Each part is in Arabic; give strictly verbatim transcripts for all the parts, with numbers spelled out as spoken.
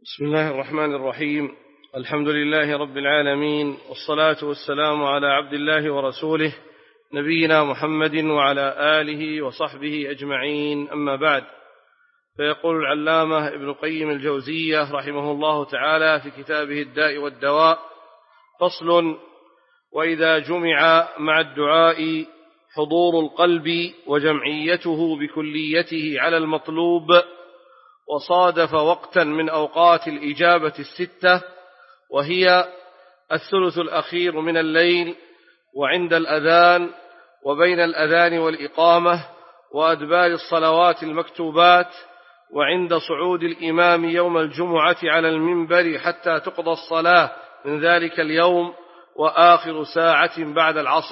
بسم الله الرحمن الرحيم. الحمد لله رب العالمين، والصلاة والسلام على عبد الله ورسوله نبينا محمد وعلى آله وصحبه أجمعين، أما بعد. فيقول العلامة ابن قيم الجوزية رحمه الله تعالى في كتابه الداء والدواء: فصل: وإذا جمع مع الدعاء حضور القلب وجمعيته بكليته على المطلوب، وصادف وقتا من أوقات الإجابة الستة، وهي الثلث الأخير من الليل، وعند الأذان، وبين الأذان والإقامة، وأدبار الصلوات المكتوبات، وعند صعود الإمام يوم الجمعة على المنبر حتى تقضى الصلاة من ذلك اليوم، وآخر ساعة بعد العصر.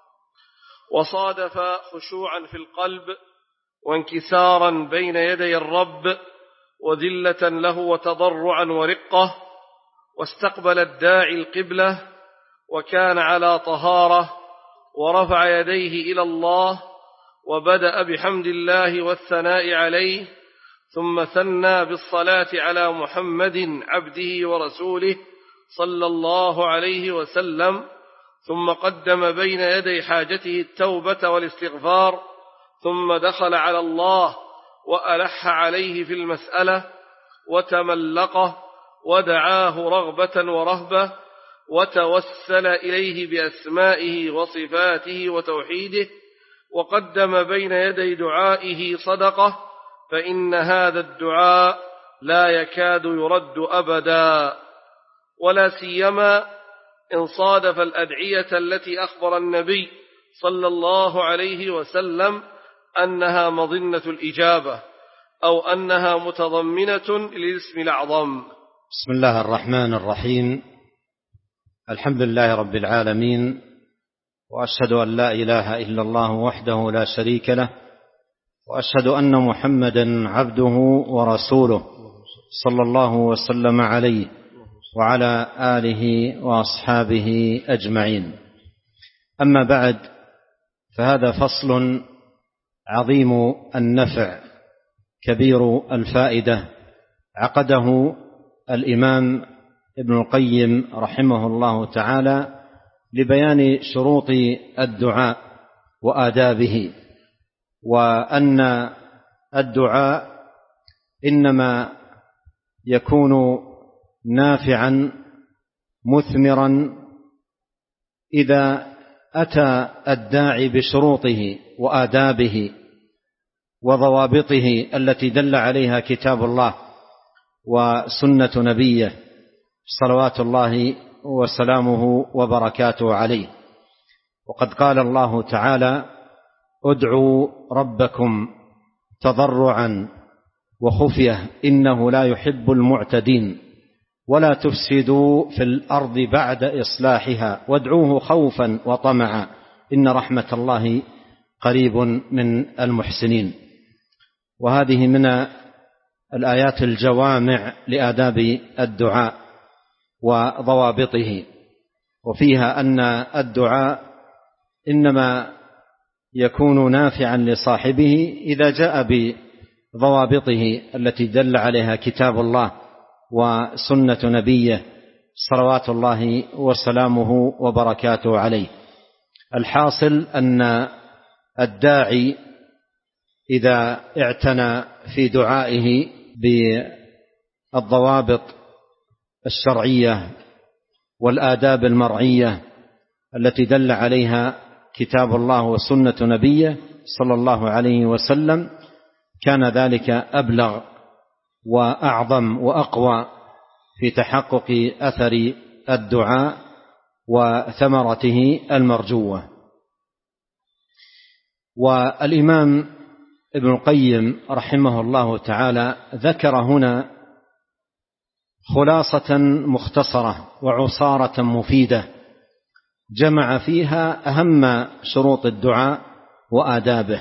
وصادف خشوعا في القلب وانكسارا بين يدي الرب وذلة له وتضرعا ورقة، واستقبل الداعي القبلة وكان على طهارة، ورفع يديه إلى الله وبدأ بحمد الله والثناء عليه، ثم ثنى بالصلاة على محمد عبده ورسوله صلى الله عليه وسلم، ثم قدم بين يدي حاجته التوبة والاستغفار، ثم دخل على الله وألح عليه في المسألة وتملقه ودعاه رغبة ورهبة، وتوسل إليه بأسمائه وصفاته وتوحيده، وقدم بين يدي دعائه صدقة، فإن هذا الدعاء لا يكاد يرد أبدا، ولا سيما إن صادف الأدعية التي أخبر النبي صلى الله عليه وسلم أنها مظنة الإجابة، أو أنها متضمنة للاسم الأعظم. بسم الله الرحمن الرحيم. الحمد لله رب العالمين، وأشهد أن لا إله إلا الله وحده لا شريك له، وأشهد أن محمدا عبده ورسوله صلى الله وسلم عليه وعلى آله وأصحابه أجمعين. أما بعد، فهذا فصل عظيم النفع كبير الفائدة عقده الإمام ابن القيم رحمه الله تعالى لبيان شروط الدعاء وآدابه، وأن الدعاء إنما يكون نافعا مثمرا إذا أتى الداعي بشروطه وآدابه وضوابطه التي دل عليها كتاب الله وسنة نبيه صلوات الله وسلامه وبركاته عليه. وقد قال الله تعالى: ادعوا ربكم تضرعا وخفية إنه لا يحب المعتدين ولا تفسدوا في الأرض بعد إصلاحها وادعوه خوفا وطمعا إن رحمة الله قريب من المحسنين. وهذه من الآيات الجوامع لآداب الدعاء وضوابطه، وفيها أن الدعاء إنما يكون نافعا لصاحبه إذا جاء بضوابطه التي دل عليها كتاب الله وسنة نبيه صلوات الله وسلامه وبركاته عليه. الحاصل أن الداعي إذا اعتنى في دعائه بالضوابط الشرعية والآداب المرعية التي دل عليها كتاب الله وسنة نبيه صلى الله عليه وسلم، كان ذلك أبلغ وأعظم وأقوى في تحقق أثر الدعاء وثمرته المرجوة. والإمام ابن القيم رحمه الله تعالى ذكر هنا خلاصة مختصرة وعصارة مفيدة جمع فيها أهم شروط الدعاء وآدابه.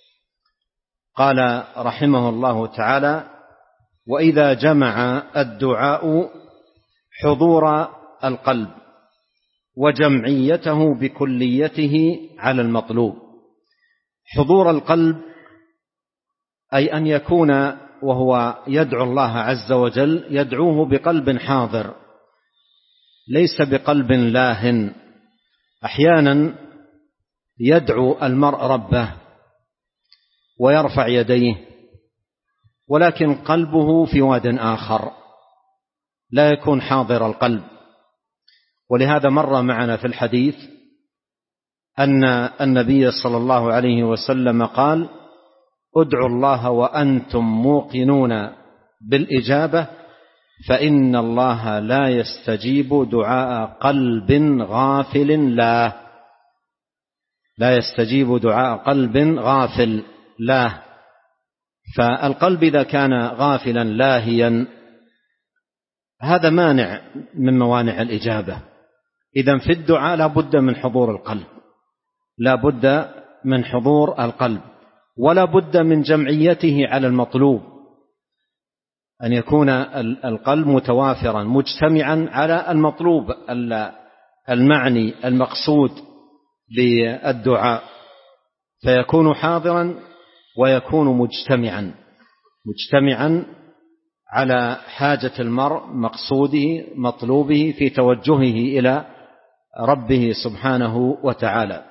قال رحمه الله تعالى: وإذا جمع الدعاء حضور القلب وجمعيته بكليته على المطلوب. حضور القلب أي أن يكون وهو يدعو الله عز وجل يدعوه بقلب حاضر ليس بقلب لاهٍ. أحيانا يدعو المرء ربه ويرفع يديه ولكن قلبه في واد آخر لا يكون حاضر القلب. ولهذا مر معنا في الحديث أن النبي صلى الله عليه وسلم قال: ادعوا الله وأنتم موقنون بالإجابة فإن الله لا يستجيب دعاء قلب غافل لا لا يستجيب دعاء قلب غافل لا. فالقلب إذا كان غافلا لاهيا هذا مانع من موانع الإجابة. إذن في الدعاء لا بد من حضور القلب، لا بد من حضور القلب، ولا بد من جمعيته على المطلوب، أن يكون القلب متوافرا مجتمعا على المطلوب المعني المقصود بالدعاء، فيكون حاضرا ويكون مجتمعا مجتمعا على حاجة المرء مقصوده مطلوبه في توجهه إلى ربه سبحانه وتعالى.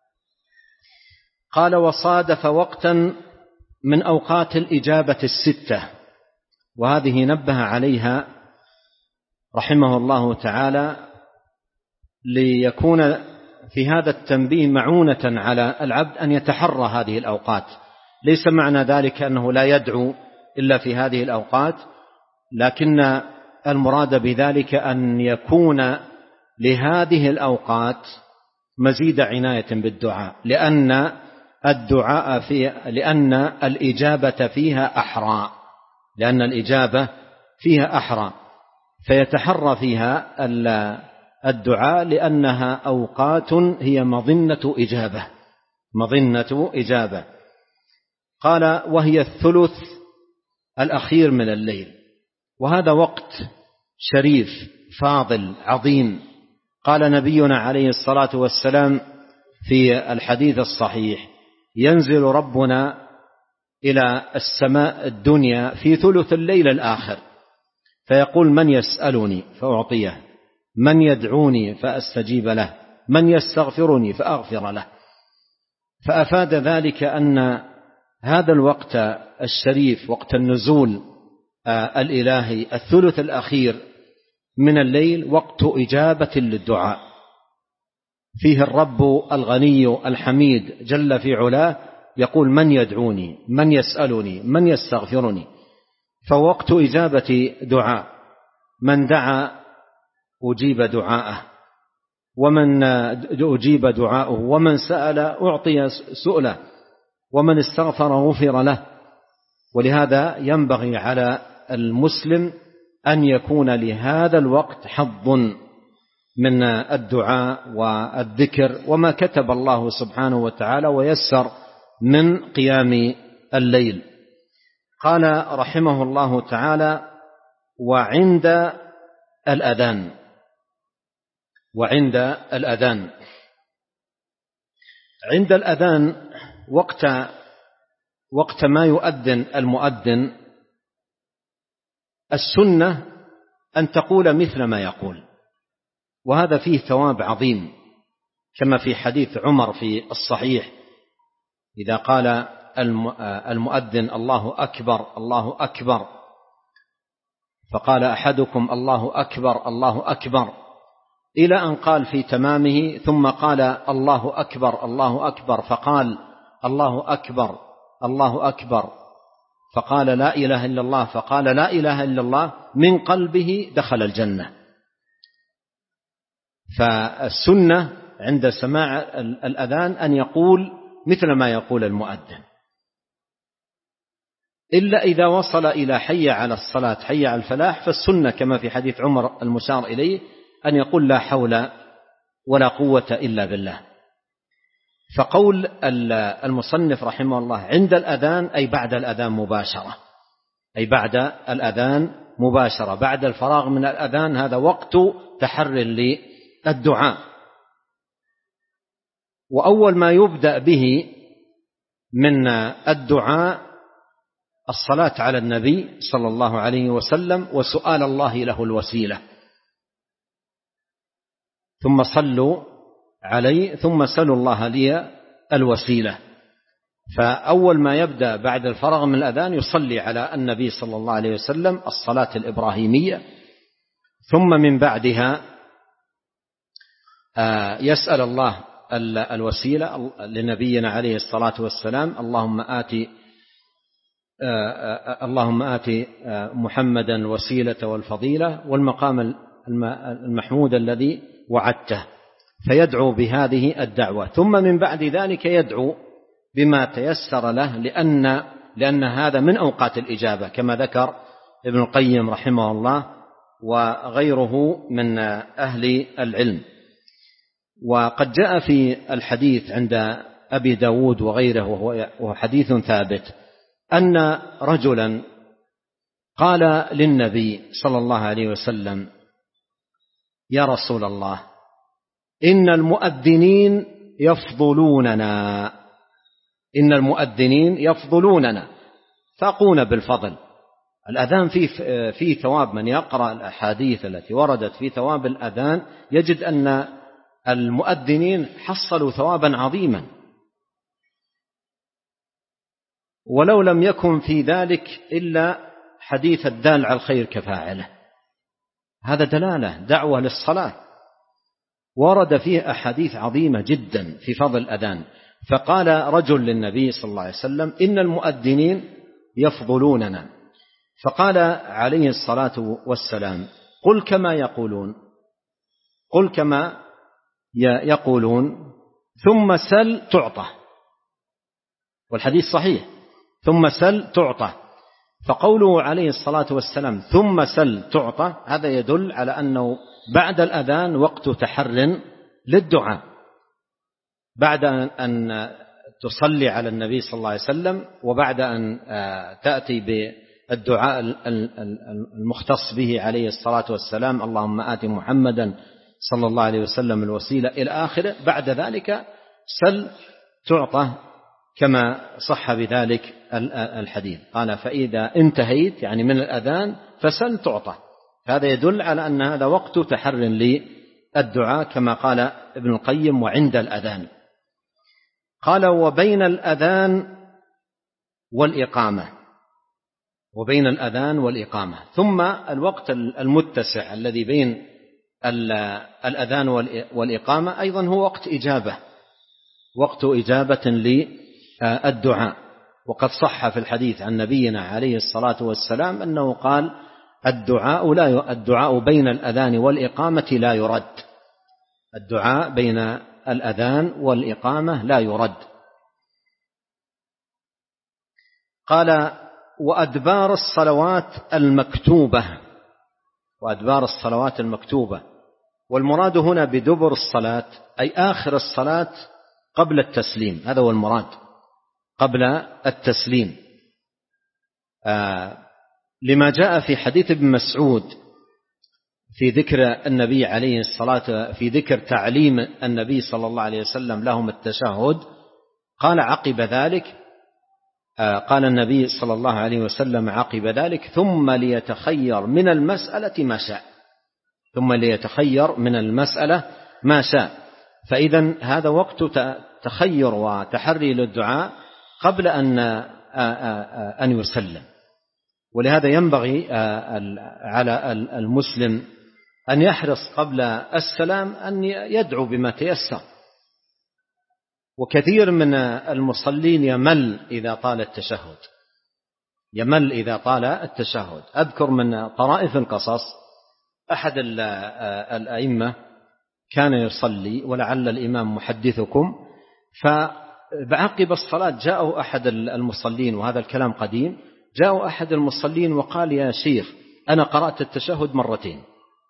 قال: وصادف وقتا من أوقات الإجابة الستة، وهذه نبه عليها رحمه الله تعالى ليكون في هذا التنبيه معونة على العبد أن يتحرى هذه الأوقات. ليس معنى ذلك أنه لا يدعو إلا في هذه الأوقات، لكن المراد بذلك أن يكون لهذه الأوقات مزيد عناية بالدعاء، لأن الدعاء في لأن الإجابة فيها أحرى لأن الإجابة فيها أحرى فيتحرى فيها الدعاء لأنها أوقات هي مظنة إجابة مظنة إجابة. قال: وهي الثلث الأخير من الليل، وهذا وقت شريف فاضل عظيم. قال نبينا عليه الصلاة والسلام في الحديث الصحيح: ينزل ربنا إلى السماء الدنيا في ثلث الليل الآخر فيقول: من يسألني فأعطيه، من يدعوني فأستجيب له، من يستغفرني فأغفر له. فأفاد ذلك أن هذا الوقت الشريف وقت النزول الإلهي الثلث الأخير من الليل وقت إجابة للدعاء، فيه الرب الغني الحميد جل في علاه يقول: من يدعوني، من يسألني، من يستغفرني. فوقت إجابة دعاء، من دعا أجيب دعاءه، ومن أجيب دعاءه، ومن سأل أعطي سؤله، ومن استغفر غفر له. ولهذا ينبغي على المسلم أن يكون لهذا الوقت حظ من الدعاء والذكر وما كتب الله سبحانه وتعالى ويسر من قيام الليل. قال رحمه الله تعالى: وعند الأذان وعند الأذان عند الأذان وقت وقت ما يؤذن المؤذن السنة أن تقول مثل ما يقول، وهذا فيه ثواب عظيم، كما في حديث عمر في الصحيح: إذا قال المؤذن الله أكبر الله أكبر، فقال أحدكم الله أكبر الله أكبر، إلى أن قال في تمامه: ثم قال الله أكبر الله أكبر، فقال الله أكبر الله أكبر، فقال لا إله إلا الله، فقال لا إله إلا الله، من قلبه دخل الجنة. فالسنة عند سماع الأذان أن يقول مثل ما يقول المؤذن، إلا إذا وصل إلى حي على الصلاة حي على الفلاح، فالسنة كما في حديث عمر المشار إليه أن يقول لا حول ولا قوة إلا بالله. فقول المصنف رحمه الله عند الأذان أي بعد الأذان مباشرة، أي بعد الأذان مباشرة، بعد الفراغ من الأذان، هذا وقت تحر للدعاء. وأول ما يبدأ به من الدعاء الصلاة على النبي صلى الله عليه وسلم وسؤال الله له الوسيلة، ثم صلوا عليه ثم سلوا الله لي الوسيلة. فأول ما يبدأ بعد الفراغ من الأذان يصلي على النبي صلى الله عليه وسلم الصلاة الإبراهيمية، ثم من بعدها يسأل الله الوسيلة لنبينا عليه الصلاة والسلام، اللهم آتي اللهم آتي محمدا الوسيلة والفضيلة والمقام المحمود الذي وعدته، فيدعو بهذه الدعوة. ثم من بعد ذلك يدعو بما تيسر له، لأن لأن هذا من أوقات الإجابة كما ذكر ابن القيم رحمه الله وغيره من أهل العلم. وقد جاء في الحديث عند أبي داود وغيره وهو حديث ثابت أن رجلا قال للنبي صلى الله عليه وسلم: يا رسول الله، إن المؤذنين يفضلوننا إن المؤذنين يفضلوننا فاقون بالفضل. الأذان فيه في ثواب، من يقرأ الأحاديث التي وردت في ثواب الأذان يجد أن المؤذنين حصلوا ثوابا عظيما، ولو لم يكن في ذلك إلا حديث الدال على الخير كفاعله. هذا دلالة دعوة للصلاة، ورد فيه أحاديث عظيمة جدا في فضل الأذان. فقال رجل للنبي صلى الله عليه وسلم: إن المؤذنين يفضلوننا. فقال عليه الصلاة والسلام: قل كما يقولون قل كما يقولون ثم سل تعطى. والحديث صحيح، ثم سل تعطى. فقوله عليه الصلاة والسلام ثم سل تعطى هذا يدل على أنه بعد الأذان وقت تحر للدعاء، بعد أن تصلي على النبي صلى الله عليه وسلم وبعد أن تأتي بالدعاء المختص به عليه الصلاة والسلام، اللهم آت محمدا صلى الله عليه وسلم الوسيلة إلى آخره، بعد ذلك سل تعطى كما صح بذلك الحديث. قال: فإذا انتهيت يعني من الأذان فسل تعطى. هذا يدل على أن هذا وقت تحر للدعاء كما قال ابن القيم: وعند الأذان. قال: وبين الأذان والإقامة وبين الأذان والإقامة ثم الوقت المتسع الذي بين الأذان والإقامة أيضا هو وقت إجابة وقت إجابة للدعاء. وقد صح في الحديث عن نبينا عليه الصلاة والسلام أنه قال: الدعاء لا الدعاء بين الأذان والإقامة لا يرد الدعاء بين الأذان والإقامة لا يرد. قال: وأدبار الصلوات المكتوبة وأدبار الصلوات المكتوبة والمراد هنا بدبر الصلاة أي آخر الصلاة قبل التسليم، هذا هو المراد، قبل التسليم. آه لما جاء في حديث ابن مسعود في ذكر النبي عليه الصلاة في ذكر تعليم النبي صلى الله عليه وسلم لهم التشهد. قال عقب ذلك آه قال النبي صلى الله عليه وسلم عقب ذلك: ثم ليتخير من المسألة ما شاء ثم ليتخير من المسألة ما شاء. فإذا هذا وقت تخير وتحري للدعاء قبل أن أن يسلم. ولهذا ينبغي على المسلم أن يحرص قبل السلام أن يدعو بما تيسر. وكثير من المصلين يمل إذا طال التشهد يمل إذا طال التشهد. أذكر من طرائف القصص أحد الأئمة كان يصلي ولعل الإمام محدثكم، فعقب الصلاة جاءه أحد المصلين، وهذا الكلام قديم، جاءه أحد المصلين وقال: يا شيخ أنا قرأت التشهد مرتين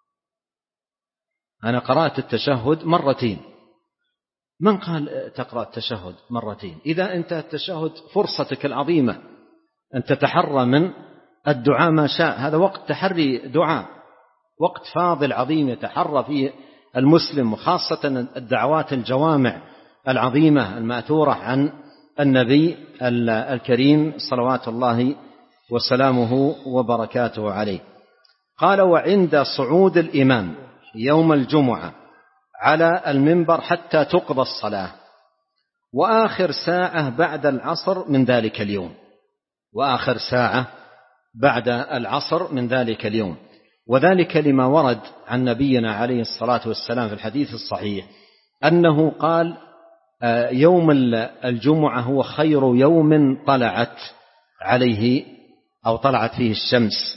أنا قرأت التشهد مرتين. من قال تقرأ التشهد مرتين؟ إذا انتهى التشهد فرصتك العظيمة أن تتحرى من الدعاء ما شاء. هذا وقت تحري دعاء، وقت فاضل عظيم يتحرى فيه المسلم، وخاصة الدعوات الجوامع العظيمة المأثورة عن النبي الكريم صلوات الله وسلامه وبركاته عليه. قال: وعند صعود الإمام يوم الجمعة على المنبر حتى تقضى الصلاة، وآخر ساعة بعد العصر من ذلك اليوم، وآخر ساعة بعد العصر من ذلك اليوم. وذلك لما ورد عن نبينا عليه الصلاة والسلام في الحديث الصحيح أنه قال: يوم الجمعة هو خير يوم طلعت عليه أو طلعت فيه الشمس.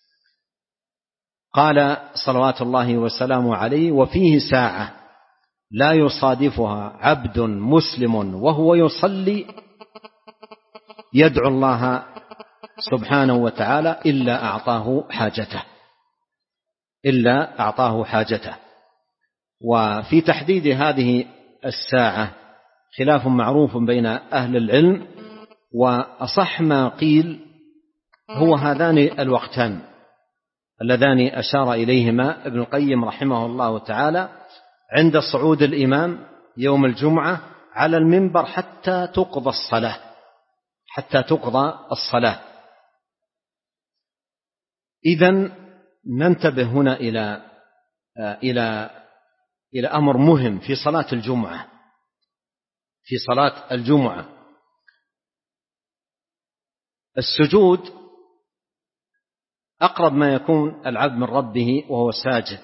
قال صلوات الله وسلامه عليه: وفيه ساعة لا يصادفها عبد مسلم وهو يصلي يدعو الله سبحانه وتعالى إلا أعطاه حاجته إلا أعطاه حاجته. وفي تحديد هذه الساعة خلاف معروف بين أهل العلم، وأصح ما قيل هو هذان الوقتان اللذان أشار إليهما ابن القيم رحمه الله تعالى: عند صعود الإمام يوم الجمعة على المنبر حتى تقضى الصلاة حتى تقضى الصلاة. إذن ننتبه هنا إلى إلى إلى أمر مهم في صلاة الجمعة. في صلاة الجمعة السجود أقرب ما يكون العبد من ربه وهو ساجد،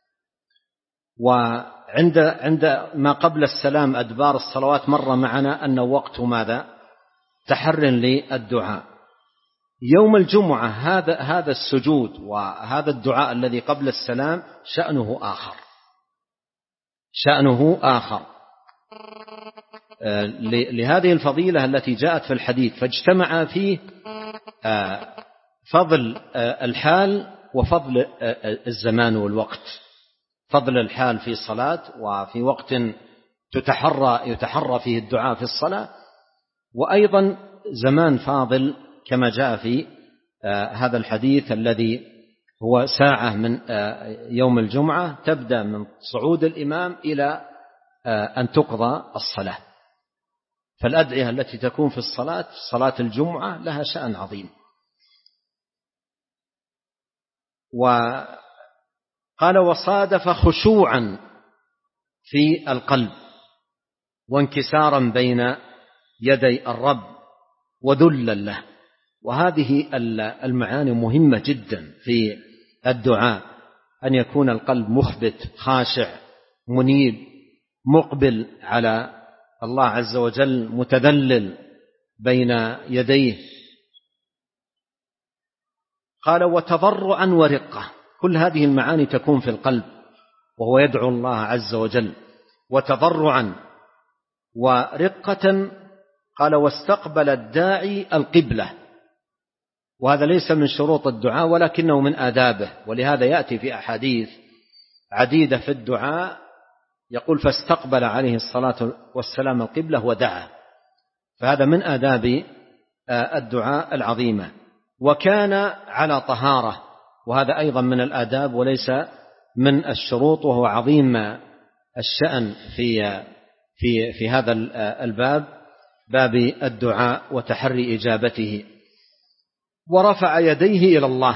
وعند عند ما قبل السلام أدبار الصلوات مر معنا أنه وقت ماذا؟ تحر للدعاء. يوم الجمعة هذا هذا السجود وهذا الدعاء الذي قبل السلام شأنه آخر شأنه آخر لهذه الفضيلة التي جاءت في الحديث، فاجتمع فيه فضل الحال وفضل الزمان والوقت. فضل الحال في الصلاة وفي وقت تتحرى يتحرى فيه الدعاء في الصلاة، وأيضا زمان فاضل كما جاء في هذا الحديث الذي هو ساعة من يوم الجمعة تبدأ من صعود الإمام إلى أن تقضى الصلاة. فالأدعية التي تكون في الصلاة صلاة الجمعة لها شأن عظيم. وقال: وصادف خشوعا في القلب وانكسارا بين يدي الرب وذلا له. وهذه المعاني مهمة جدا في الدعاء، أن يكون القلب مخبت خاشع منيب مقبل على الله عز وجل متذلل بين يديه. قال: وتضرعا ورقة. كل هذه المعاني تكون في القلب وهو يدعو الله عز وجل. وتضرعا ورقة. قال: واستقبل الداعي القبلة. وهذا ليس من شروط الدعاء ولكنه من آدابه، ولهذا يأتي في أحاديث عديدة في الدعاء يقول: فاستقبل عليه الصلاة والسلام القبلة ودعا. فهذا من آداب الدعاء العظيمة. وكان على طهارة، وهذا أيضا من الآداب وليس من الشروط، وهو عظيم الشأن في في في هذا الباب، باب الدعاء وتحري إجابته. ورفع يديه إلى الله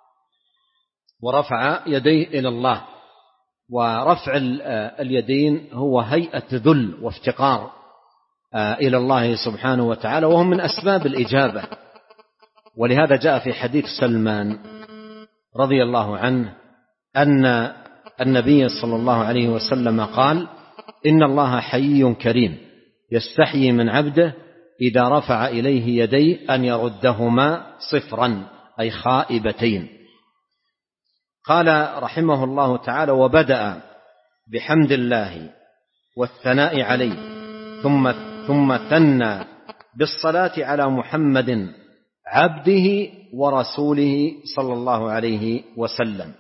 ورفع يديه إلى الله ورفع اليدين هو هيئة ذل وافتقار إلى الله سبحانه وتعالى، وهم من أسباب الإجابة. ولهذا جاء في حديث سلمان رضي الله عنه أن النبي صلى الله عليه وسلم قال: إن الله حيي كريم يستحيي من عبده إذا رفع إليه يديه أن يردهما صفرا أي خائبتين. قال رحمه الله تعالى: وبدأ بحمد الله والثناء عليه ثم ثم ثنى بالصلاة على محمد عبده ورسوله صلى الله عليه وسلم.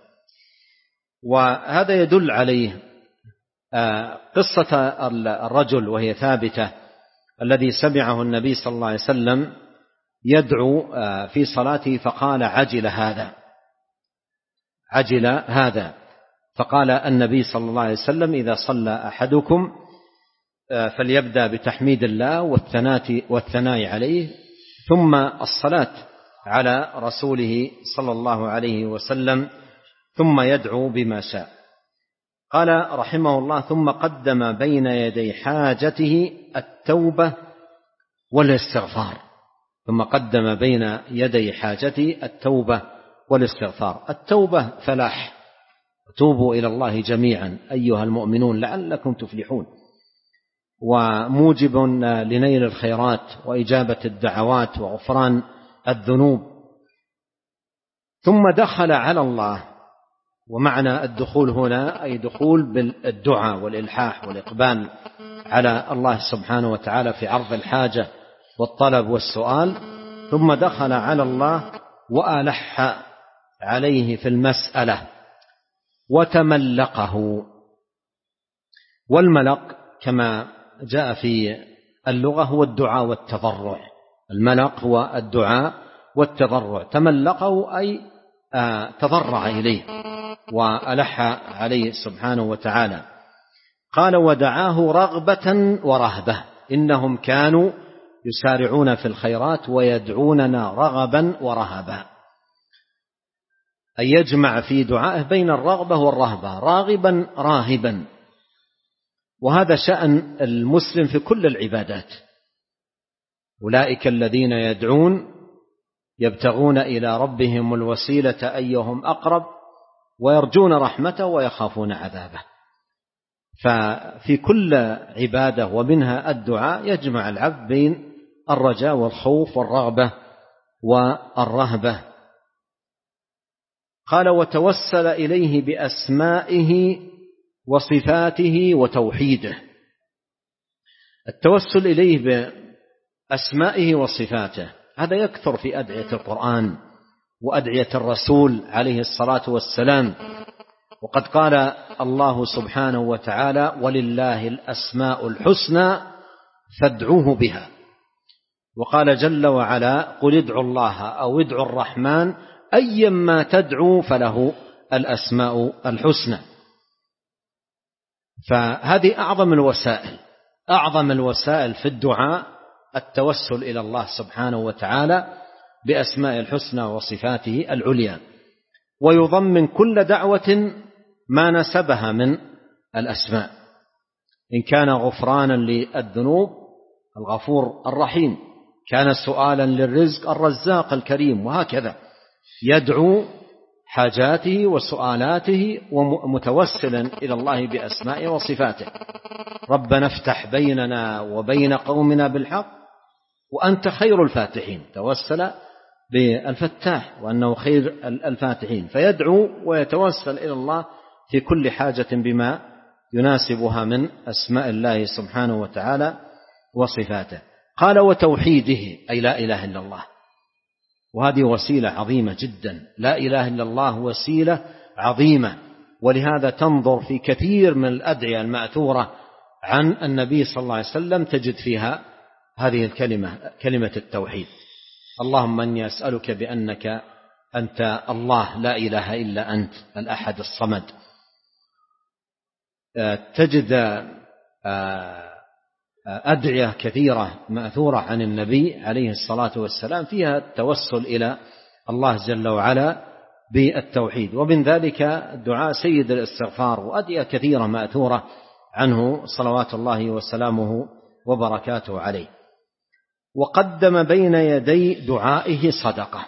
وهذا يدل عليه قصة الرجل وهي ثابتة الذي سمعه النبي صلى الله عليه وسلم يدعو في صلاته فقال: عجل هذا عجل هذا فقال النبي صلى الله عليه وسلم: إذا صلى أحدكم فليبدأ بتحميد الله والثناء والثناء عليه ثم الصلاة على رسوله صلى الله عليه وسلم ثم يدعو بما شاء. قال رحمه الله: ثم قدم بين يدي حاجته التوبة والاستغفار. ثم قدم بين يدي حاجته التوبة والاستغفار. التوبة فلاح، توبوا إلى الله جميعا أيها المؤمنون لعلكم تفلحون، وموجب لنيل الخيرات وإجابة الدعوات وغفران الذنوب. ثم دخل على الله، ومعنى الدخول هنا أي دخول بالدعاء والإلحاح والإقبال على الله سبحانه وتعالى في عرض الحاجة والطلب والسؤال. ثم دخل على الله وألح عليه في المسألة وتملقه. والملق كما جاء في اللغة هو الدعاء والتضرع. الملق هو الدعاء والتضرع. تملقه أي تضرع إليه وألح عليه سبحانه وتعالى. قال: ودعاه رغبة ورهبة، إنهم كانوا يسارعون في الخيرات ويدعوننا رغبا ورهبا، أي يجمع في دعائه بين الرغبة والرهبة، راغبا راهبا. وهذا شأن المسلم في كل العبادات. أولئك الذين يدعون يبتغون إلى ربهم الوسيلة أيهم أقرب ويرجون رحمته ويخافون عذابه. ففي كل عبادة ومنها الدعاء يجمع العبد بين الرجاء والخوف والرغبة والرهبة. قال: وتوسل إليه بأسمائه وصفاته وتوحيده. التوسل إليه بأسمائه وصفاته هذا يكثر في أدعية القرآن وأدعية الرسول عليه الصلاة والسلام. وقد قال الله سبحانه وتعالى: ولله الأسماء الحسنى فادعوه بها. وقال جل وعلا: قل ادعوا الله أو ادعوا الرحمن أيما تدعوا فله الأسماء الحسنى. فهذه أعظم الوسائل أعظم الوسائل في الدعاء التوسل إلى الله سبحانه وتعالى بأسماء الحسنى وصفاته العليا، ويضمن كل دعوة ما نسبها من الأسماء. إن كان غفرانا للذنوب الغفور الرحيم، كان سؤالا للرزق الرزاق الكريم، وهكذا يدعو حاجاته وسؤالاته ومتوسلا إلى الله بأسمائه وصفاته. ربنا افتح بيننا وبين قومنا بالحق وأنت خير الفاتحين. توسل بالفتاح وأنه خير الفاتحين، فيدعو ويتوسل إلى الله في كل حاجة بما يناسبها من أسماء الله سبحانه وتعالى وصفاته. قال: وتوحيده، أي لا إله إلا الله. وهذه وسيلة عظيمة جدا. لا إله إلا الله وسيلة عظيمة، ولهذا تنظر في كثير من الأدعية المأثورة عن النبي صلى الله عليه وسلم تجد فيها هذه الكلمة، كلمة التوحيد. اللهم أني أسألك بأنك أنت الله لا إله إلا أنت الأحد الصمد. تجد أدعية كثيرة مأثورة عن النبي عليه الصلاة والسلام فيها التوسل إلى الله جل وعلا بالتوحيد. ومن ذلك دعاء سيد الاستغفار، وأدعية كثيرة مأثورة عنه صلوات الله وسلامه وبركاته عليه. وقدم بين يدي دعائه صدقة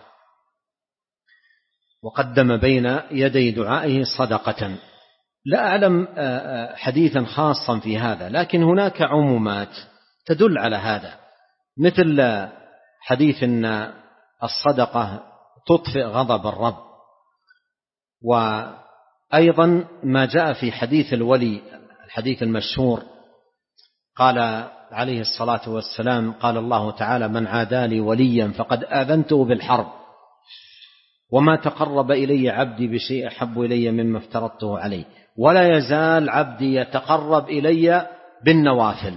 وقدم بين يدي دعائه صدقة. لا أعلم حديثا خاصا في هذا، لكن هناك عمومات تدل على هذا، مثل حديث أن الصدقة تطفئ غضب الرب، وأيضا ما جاء في حديث الولي، الحديث المشهور، قال عليه الصلاة والسلام: قال الله تعالى: من عادى لي وليا فقد آذنته بالحرب، وما تقرب إلي عبدي بشيء أحب إلي مما افترضته عليه، ولا يزال عبدي يتقرب إلي بالنوافل.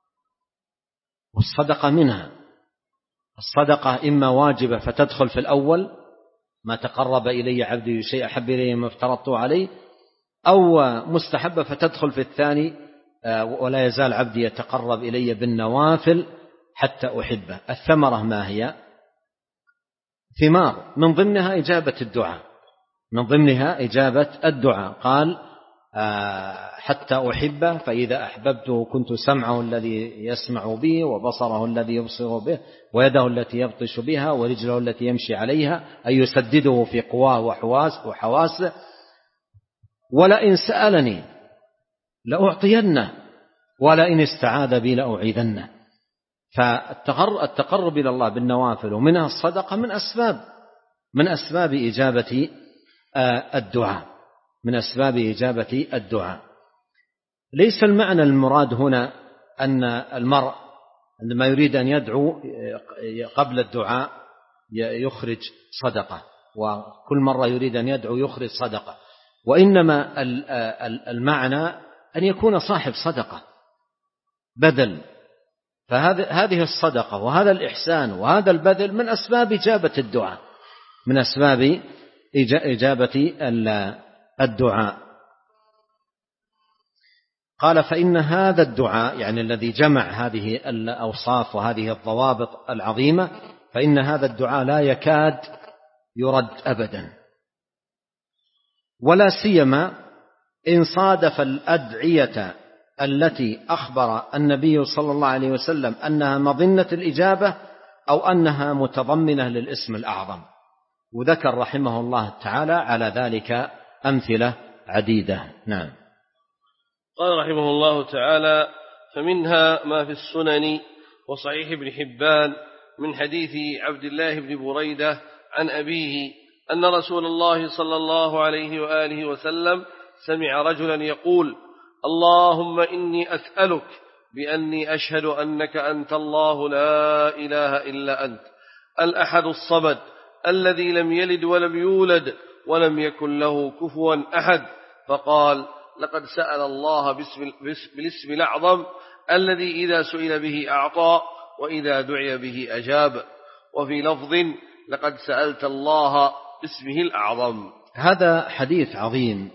والصدقة منها. الصدقة إما واجبة فتدخل في الأول، ما تقرب إلي عبدي بشيء أحب إلي مما افترضته عليه، أو مستحبة فتدخل في الثاني، ولا يزال عبدي يتقرب إلي بالنوافل حتى أحبه. الثمرة ما هي؟ ثمار من ضمنها إجابة الدعاء، من ضمنها إجابة الدعاء. قال حتى أحبه فإذا أحببته كنت سمعه الذي يسمع به وبصره الذي يبصر به ويده التي يبطش بها ورجله التي يمشي عليها، أي يسدده في قواه وحواسه. ولئن سألني لأعطينه ولئن استعاذ بي لأعيذنه. فالتقرب إلى الله بالنوافل ومنها الصدقة من أسباب من أسباب إجابة الدعاء من أسباب إجابة الدعاء. ليس المعنى المراد هنا أن المرء عندما يريد أن يدعو قبل الدعاء يخرج صدقة، وكل مرة يريد أن يدعو يخرج صدقة، وإنما المعنى أن يكون صاحب صدقة بدل. فهذه الصدقة وهذا الإحسان وهذا البذل من أسباب إجابة الدعاء من أسباب إجابة الدعاء. قال فإن هذا الدعاء يعني الذي جمع هذه الأوصاف وهذه الضوابط العظيمة، فإن هذا الدعاء لا يكاد يرد أبدا، ولا سيما إن صادف الأدعية التي أخبر النبي صلى الله عليه وسلم أنها مظنة الإجابة أو أنها متضمنة للاسم الأعظم. وذكر رحمه الله تعالى على ذلك أمثلة عديدة. نعم. قال رحمه الله تعالى: فمنها ما في السنن وصحيح ابن حبان من حديث عبد الله بن بريدة عن أبيه أن رسول الله صلى الله عليه وآله وسلم سمع رجلا يقول: اللهم إني أسألك بأني أشهد أنك أنت الله لا إله إلا أنت الأحد الصمد الذي لم يلد ولم يولد ولم يكن له كفوا أحد. فقال: لقد سأل الله بالاسم الأعظم الذي إذا سئل به أعطى وإذا دعي به أجاب. وفي لفظ: لقد سألت الله باسمه الأعظم. هذا حديث عظيم،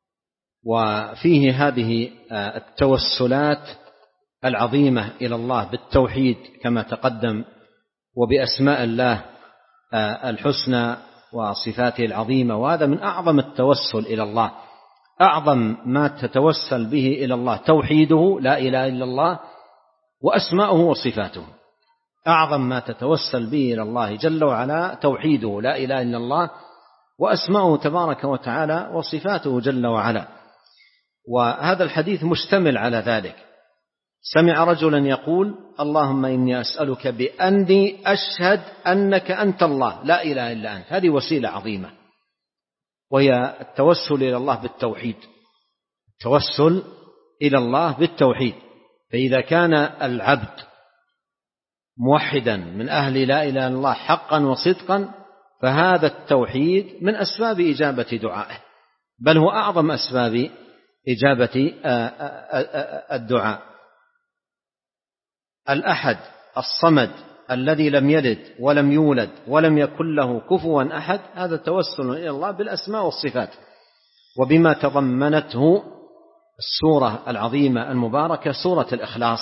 وفيه هذه التوسلات العظيمة إلى الله بالتوحيد كما تقدم، وبأسماء الله الحسنى وصفاته العظيمة. وهذا من أعظم التوسل إلى الله، أعظم ما تتوسل به إلى الله توحيده لا إله إلا الله وأسماؤه وصفاته. أعظم ما تتوسل به إلى الله جل وعلا توحيده لا إله إلا الله وأسماؤه تبارك وتعالى وصفاته جل وعلا. وهذا الحديث مشتمل على ذلك. سمع رجلا يقول: اللهم إني أسألك بأني أشهد أنك أنت الله لا إله إلا أنت. هذه وسيلة عظيمة، وهي التوسل إلى الله بالتوحيد، التوسل إلى الله بالتوحيد. فإذا كان العبد موحدا من أهل لا إله إلا الله حقا وصدقا، فهذا التوحيد من أسباب إجابة دعائه، بل هو أعظم أسباب إجابة الدعاء. الأحد الصمد الذي لم يلد ولم يولد ولم يكن له كفوا أحد، هذا توسل إلى الله بالأسماء والصفات، وبما تضمنته السورة العظيمة المباركة سورة الإخلاص.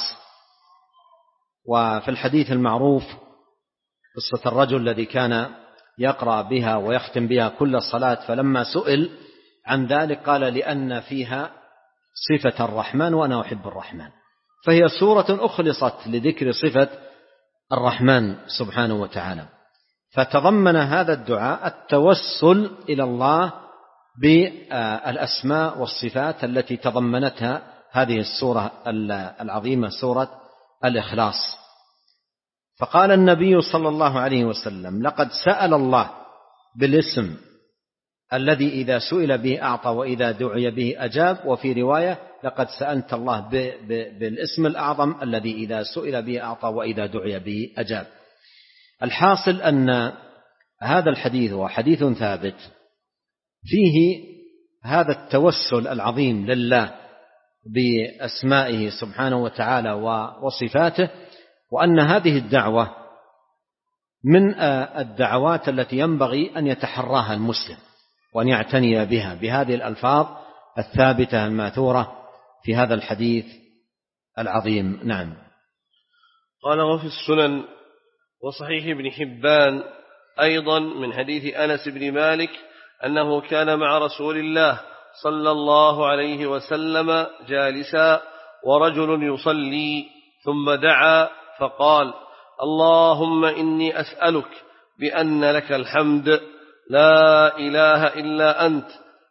وفي الحديث المعروف قصة الرجل الذي كان يقرأ بها ويختم بها كل صلاة، فلما سئل عن ذلك قال: لأن فيها صفة الرحمن وأنا أحب الرحمن. فهي سورة أخلصت لذكر صفة الرحمن سبحانه وتعالى. فتضمن هذا الدعاء التوسل إلى الله بالأسماء والصفات التي تضمنتها هذه السورة العظيمة سورة الإخلاص. فقال النبي صلى الله عليه وسلم: لقد سأل الله بالاسم الذي إذا سئل به أعطى وإذا دعي به أجاب. وفي رواية: لقد سألت الله بالاسم الأعظم الذي إذا سئل به أعطى وإذا دعي به أجاب. الحاصل أن هذا الحديث هو حديث ثابت فيه هذا التوسل العظيم لله بأسمائه سبحانه وتعالى وصفاته، وأن هذه الدعوة من الدعوات التي ينبغي أن يتحراها المسلم وأن يعتني بها بهذه الألفاظ الثابتة الماثورة في هذا الحديث العظيم. نعم. قال: وفي السنن وصحيح ابن حبان أيضا من حديث أنس بن مالك أنه كان مع رسول الله صلى الله عليه وسلم جالسا ورجل يصلي ثم دعا فقال: اللهم إني أسألك بأن لك الحمد لا إله إلا أنت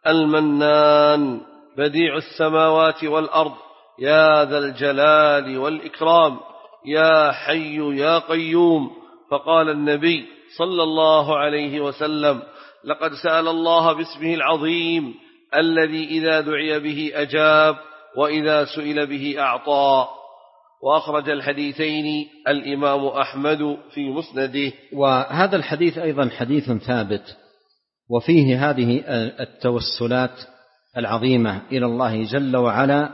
المنان بديع السماوات والأرض يا ذا الجلال والإكرام يا حي يا قيوم. فقال النبي صلى الله عليه وسلم: لقد سأل الله باسمه العظيم الذي إذا دعي به أجاب وإذا سئل به أعطى. وأخرج الحديثين الإمام أحمد في مسنده. وهذا الحديث أيضا حديث ثابت، وفيه هذه التوسلات العظيمة إلى الله جل وعلا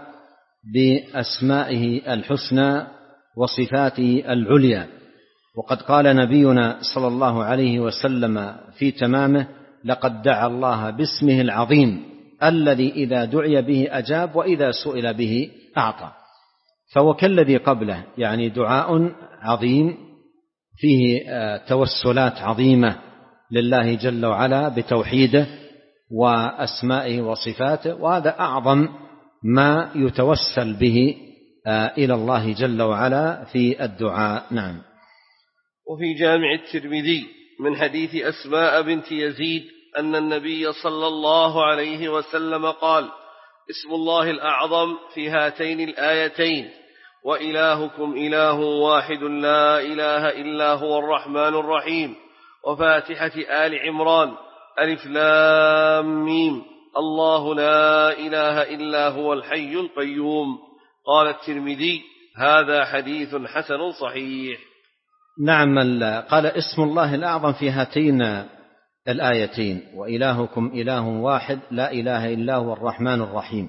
بأسمائه الحسنى وصفاته العليا. وقد قال نبينا صلى الله عليه وسلم في تمامه: لقد دعا الله باسمه العظيم الذي إذا دعي به أجاب وإذا سئل به أعطى. فهو كالذي قبله، يعني دعاء عظيم فيه توسلات عظيمة لله جل وعلا بتوحيده وأسمائه وصفاته، وهذا أعظم ما يتوسل به إلى الله جل وعلا في الدعاء. نعم. وفي جامع الترمذي من حديث أسماء بنت يزيد أن النبي صلى الله عليه وسلم قال: اسم الله الأعظم في هاتين الآيتين: وإلهكم إله واحد لا إله إلا هو الرحمن الرحيم. وفاتحة آل عمران: ألف لام ميم الله لا إله إلا هو الحي القيوم. قال الترمذي: هذا حديث حسن صحيح. نعم. قال: اسم الله الأعظم في هاتين الآيتين: وإلهكم إله واحد لا إله إلا هو الرحمن الرحيم.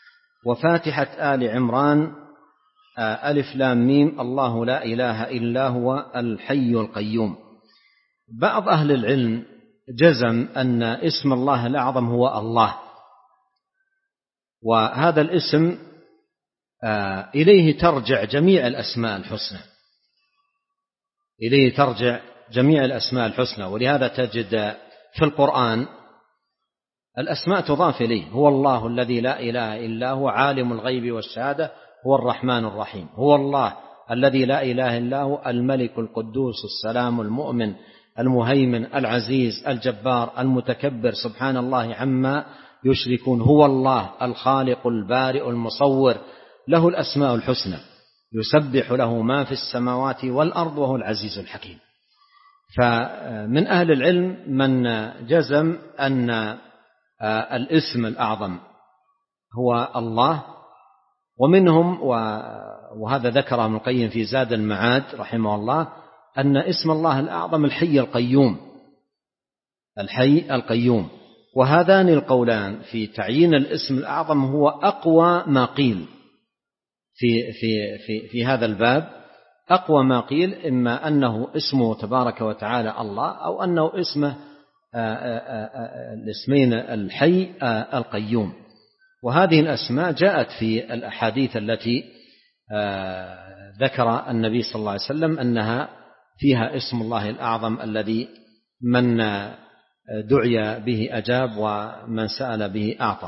وفاتحة آل عمران: ألف لام ميم الله لا إله إلا هو الحي القيوم. بعض أهل العلم جزم أن اسم الله الأعظم هو الله، وهذا الاسم إليه ترجع جميع الأسماء الحسنى، إليه ترجع جميع الأسماء الحسنى. ولهذا تجد في القرآن الأسماء تضاف إليه: هو الله الذي لا إله إلا هو عالم الغيب والشهادة هو الرحمن الرحيم. هو الله الذي لا إله إلا هو الملك القدوس السلام المؤمن المهيمن العزيز الجبار المتكبر سبحان الله عما يشركون. هو الله الخالق البارئ المصور له الأسماء الحسنى يسبح له ما في السماوات والأرض وهو العزيز الحكيم. فمن أهل العلم من جزم أن الاسم الأعظم هو الله، ومنهم وهذا ذكره ابن القيم في زاد المعاد رحمه الله أن اسم الله الأعظم الحي القيوم، الحي القيوم. وهذان القولان في تعيين الاسم الأعظم هو أقوى ما قيل في في في في هذا الباب، أقوى ما قيل إما أنه اسمه تبارك وتعالى الله، أو أنه اسمه الاسمين الحي القيوم. وهذه الأسماء جاءت في الأحاديث التي ذكر النبي صلى الله عليه وسلم أنها فيها اسم الله الأعظم الذي من دعي به أجاب ومن سأل به أعطى.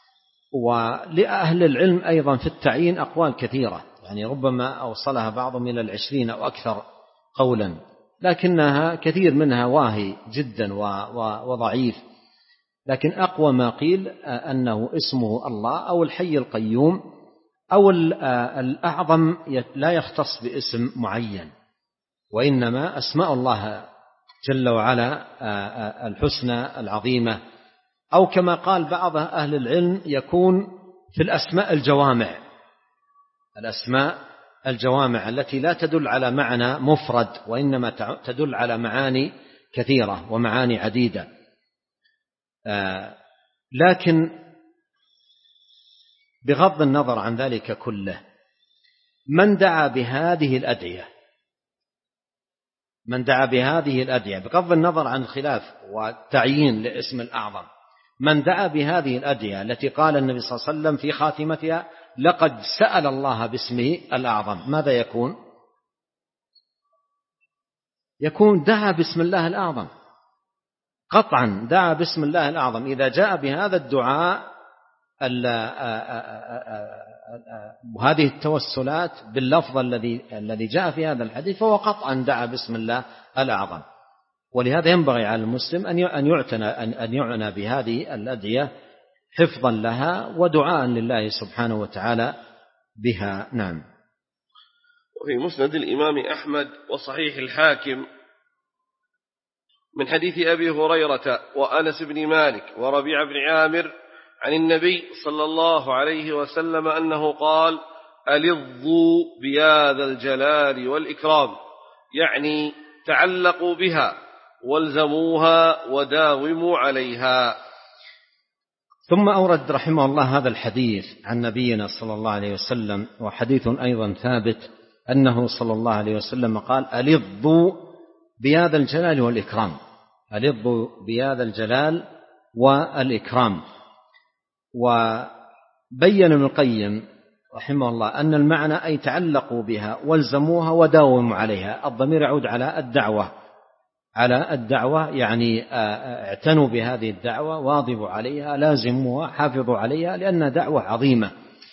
ولأهل العلم أيضا في التعيين أقوال كثيرة، يعني ربما أوصلها بعضهم إلى العشرين أو أكثر قولا، لكنها كثير منها واهي جدا وضعيف. لكن أقوى ما قيل أنه اسمه الله أو الحي القيوم أو الأعظم لا يختص باسم معين، وإنما أسماء الله جل وعلا الحسنى العظيمة. أو كما قال بعض أهل العلم يكون في الأسماء الجوامع، الأسماء الجوامع التي لا تدل على معنى مفرد وإنما تدل على معاني كثيرة ومعاني عديدة. لكن بغض النظر عن ذلك كله، من دعا بهذه الأدعية من دعا بهذه الأدعية بغض النظر عن الخلاف والتعيين لاسم الأعظم، من دعا بهذه الأدعية التي قال النبي صلى الله عليه وسلم في خاتمتها: لقد سأل الله باسمه الأعظم، ماذا يكون؟ يكون دعا باسم الله الأعظم، قطعا دعا باسم الله الأعظم. إذا جاء بهذا الدعاء وهذه التوسلات باللفظ الذي الذي جاء في هذا الحديث فهو قطعا دعا باسم الله الأعظم. ولهذا ينبغي على المسلم أن يعتنى أن يعنى بهذه الأدعية حفظا لها ودعاء لله سبحانه وتعالى بها. نعم. وفي مسند الإمام أحمد وصحيح الحاكم من حديث أبي هريرة وأنس بن مالك وربيع بن عامر عن النبي صلى الله عليه وسلم أنه قال: ألظوا بهذا الجلال والإكرام، يعني تعلقوا بها والزموها وداوموا عليها. ثم أورد رحمه الله هذا الحديث عن نبينا صلى الله عليه وسلم، وحديث أيضا ثابت أنه صلى الله عليه وسلم قال: ألظوا بهذا الجلال والإكرام، ألظوا بهذا الجلال والإكرام. وبين ابن القيم رحمه الله أن المعنى أي تعلقوا بها والزموها وداوموا عليها. الضمير يعود على الدعوة، على الدعوة يعني اعتنوا بهذه الدعوة، واظبوا عليها، لازموها، حافظوا عليها، لأنها دعوة عظيمة.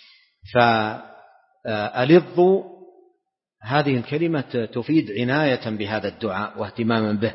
فألظوا هذه الكلمة تفيد عناية بهذا الدعاء واهتماما به،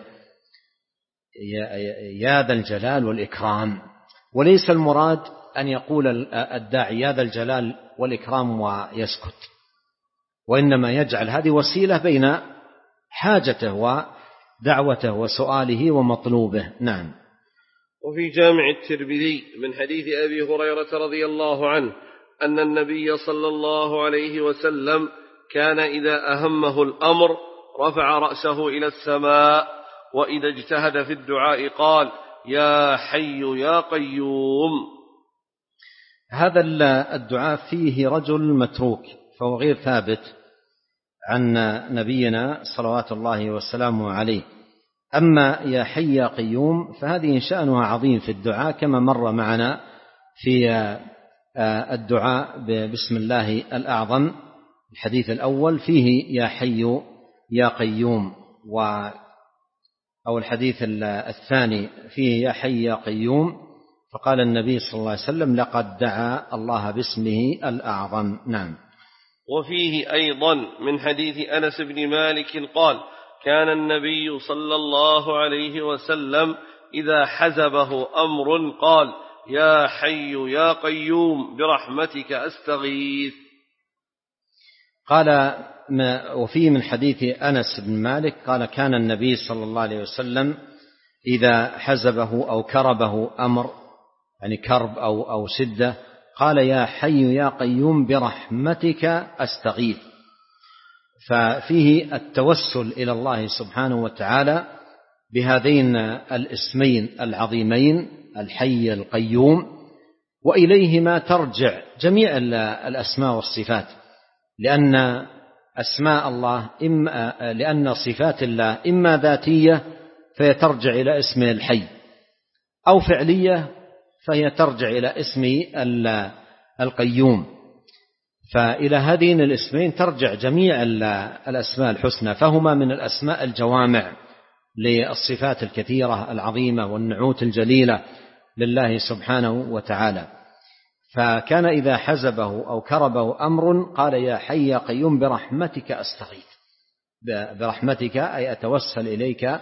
يا ذا الجلال والإكرام. وليس المراد أن يقول الداعي يا ذا الجلال والإكرام ويسكت، وإنما يجعل هذه وسيلة بين حاجته ودعوته وسؤاله ومطلوبه. نعم. وفي جامع الترمذي من حديث أبي هريرة رضي الله عنه أن النبي صلى الله عليه وسلم كان إذا أهمه الأمر رفع رأسه إلى السماء، وإذا اجتهد في الدعاء قال: يا حي يا قيوم. هذا الدعاء فيه رجل متروك، فهو غير ثابت عن نبينا صلوات الله وسلامه عليه. أما يا حي يا قيوم فهذه شأنها عظيم في الدعاء، كما مر معنا في الدعاء بسم الله الأعظم الحديث الأول فيه يا حي يا قيوم، و أو الحديث الثاني فيه يا حي يا قيوم، فقال النبي صلى الله عليه وسلم: لقد دعا الله باسمه الأعظم. نعم. وفيه أيضا من حديث أنس بن مالك قال: كان النبي صلى الله عليه وسلم إذا حزبه أمر قال: يا حي يا قيوم برحمتك أستغيث. قال وفيه من حديث أنس بن مالك قال: كان النبي صلى الله عليه وسلم إذا حزبه أو كربه أمر، يعني كرب أو أو شدة، قال: يا حي يا قيوم برحمتك أستغيث. ففيه التوسل إلى الله سبحانه وتعالى بهذين الاسمين العظيمين الحي القيوم، وإليهما ترجع جميع الأسماء والصفات، لأن أسماء الله إما لأن صفات الله إما ذاتية فهي ترجع إلى اسم الحي، أو فعلية فهي ترجع إلى اسم القيوم. فإلى هذين الاسمين ترجع جميع الأسماء الحسنى، فهما من الأسماء الجوامع للصفات الكثيرة العظيمة والنعوت الجليلة لله سبحانه وتعالى. فكان إذا حزبه أو كربه أمر قال: يا حي يا قيوم برحمتك أستغيث. برحمتك أي أتوسل إليك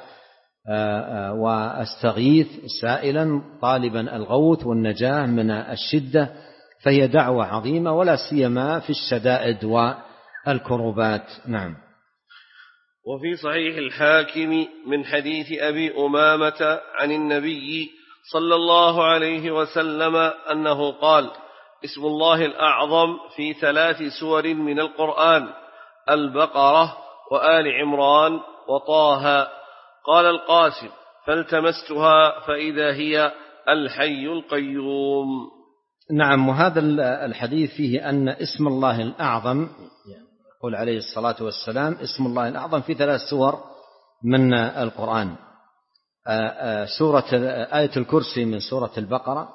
وأستغيث، سائلا طالبا الغوث والنجاة من الشدة، فهي دعوة عظيمة، ولا سيما في الشدائد والكربات. نعم. وفي صحيح الحاكم من حديث أبي أمامة عن النبي صلى الله عليه وسلم أنه قال: اسم الله الأعظم في ثلاث سور من القرآن: البقرة وآل عمران وطه. قال القاسم: فالتمستها فإذا هي الحي القيوم. نعم. وهذا الحديث فيه أن اسم الله الأعظم، يقول عليه الصلاة والسلام: اسم الله الأعظم في ثلاث سور من القرآن: سورة آية الكرسي من سورة البقرة،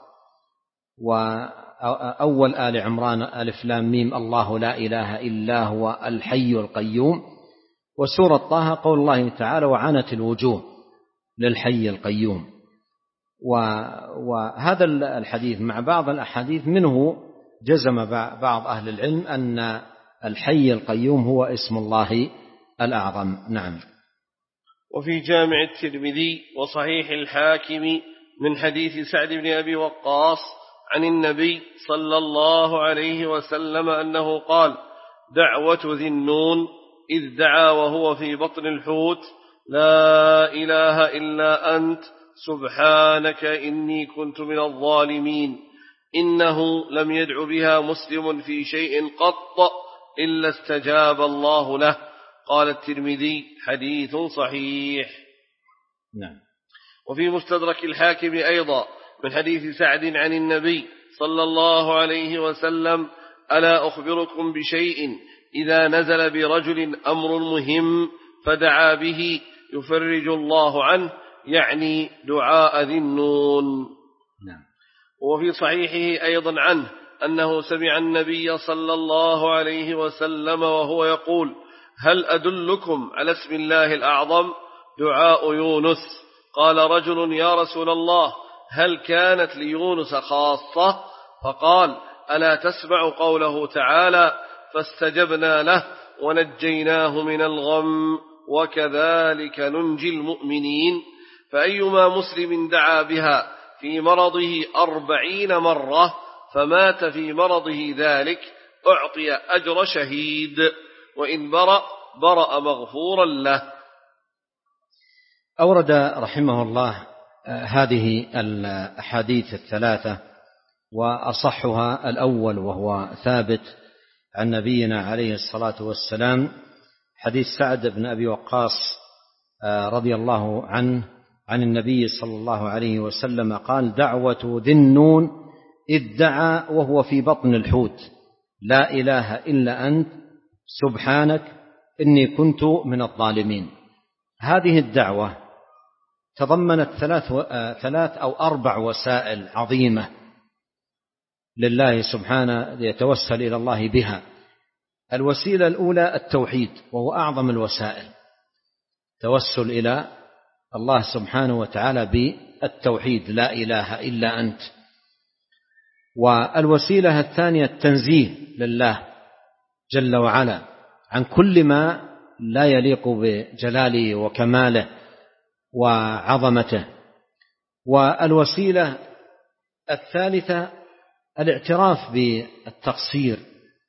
وأول آل عمران ألف لام ميم الله لا إله إلا هو الحي القيوم، وسورة طه قول الله تعالى: وعنت الوجوه للحي القيوم. وهذا الحديث مع بعض الأحاديث منه جزم بعض أهل العلم أن الحي القيوم هو اسم الله الأعظم. نعم. وفي جامع الترمذي وصحيح الحاكم من حديث سعد بن أبي وقاص عن النبي صلى الله عليه وسلم أنه قال: دعوة ذي النون إذ دعا وهو في بطن الحوت: لا إله إلا أنت سبحانك إني كنت من الظالمين، إنه لم يدع بها مسلم في شيء قط إلا استجاب الله له. قال الترمذي: حديث صحيح. نعم. وفي مستدرك الحاكم أيضا من حديث سعد عن النبي صلى الله عليه وسلم: ألا أخبركم بشيء إذا نزل برجل أمر مهم فدعا به يفرج الله عنه، يعني دعاء ذي النون. نعم. وفي صحيحه أيضا عنه أنه سمع النبي صلى الله عليه وسلم وهو يقول: هل أدلكم على اسم الله الأعظم؟ دعاء يونس. قال رجل: يا رسول الله، هل كانت ليونس خاصة؟ فقال: ألا تسمع قوله تعالى: فاستجبنا له ونجيناه من الغم وكذلك ننجي المؤمنين. فأيما مسلم دعا بها في مرضه أربعين مرة فمات في مرضه ذلك أعطي أجر شهيد، وإن برأ برأ مغفورا له. أورد رحمه الله هذه الأحاديث الثلاثة، وأصحها الأول وهو ثابت عن نبينا عليه الصلاة والسلام، حديث سعد بن أبي وقاص رضي الله عنه عن النبي صلى الله عليه وسلم قال: دعوة ذي النون إذ دعا وهو في بطن الحوت: لا إله إلا أنت سبحانك إني كنت من الظالمين. هذه الدعوة تضمنت ثلاث, ثلاث أو أربع وسائل عظيمة لله سبحانه يتوسل إلى الله بها. الوسيلة الأولى التوحيد، وهو أعظم الوسائل، توسل إلى الله سبحانه وتعالى بالتوحيد: لا إله إلا أنت. والوسيلة الثانية التنزيه لله جل وعلا عن كل ما لا يليق بجلاله وكماله وعظمته. والوسيلة الثالثة الاعتراف بالتقصير،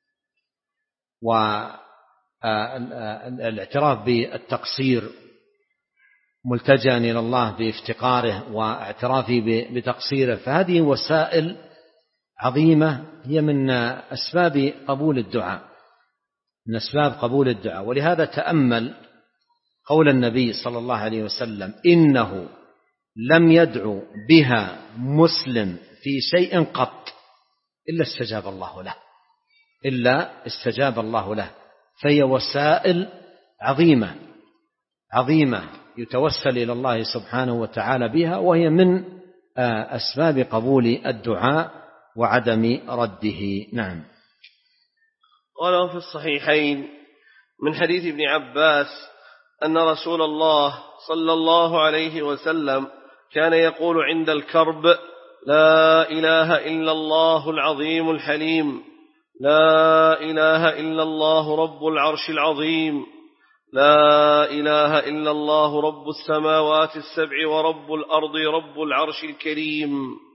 والاعتراف بالتقصير ملتجأ إلى الله بافتقاره واعترافه بتقصيره. فهذه وسائل عظيمة هي من أسباب قبول الدعاء، من أسباب قبول الدعاء. ولهذا تأمل قول النبي صلى الله عليه وسلم: إنه لم يدعو بها مسلم في شيء قط إلا استجاب الله له، إلا استجاب الله له. فهي وسائل عظيمة عظيمة يتوسل إلى الله سبحانه وتعالى بها، وهي من أسباب قبول الدعاء وعدم رده. نعم. قال في الصحيحين من حديث ابن عباس أن رسول الله صلى الله عليه وسلم كان يقول عند الكرب: لا إله إلا الله العظيم الحليم، لا إله إلا الله رب العرش العظيم، لا إله إلا الله رب السماوات السبع ورب الأرض رب العرش الكريم.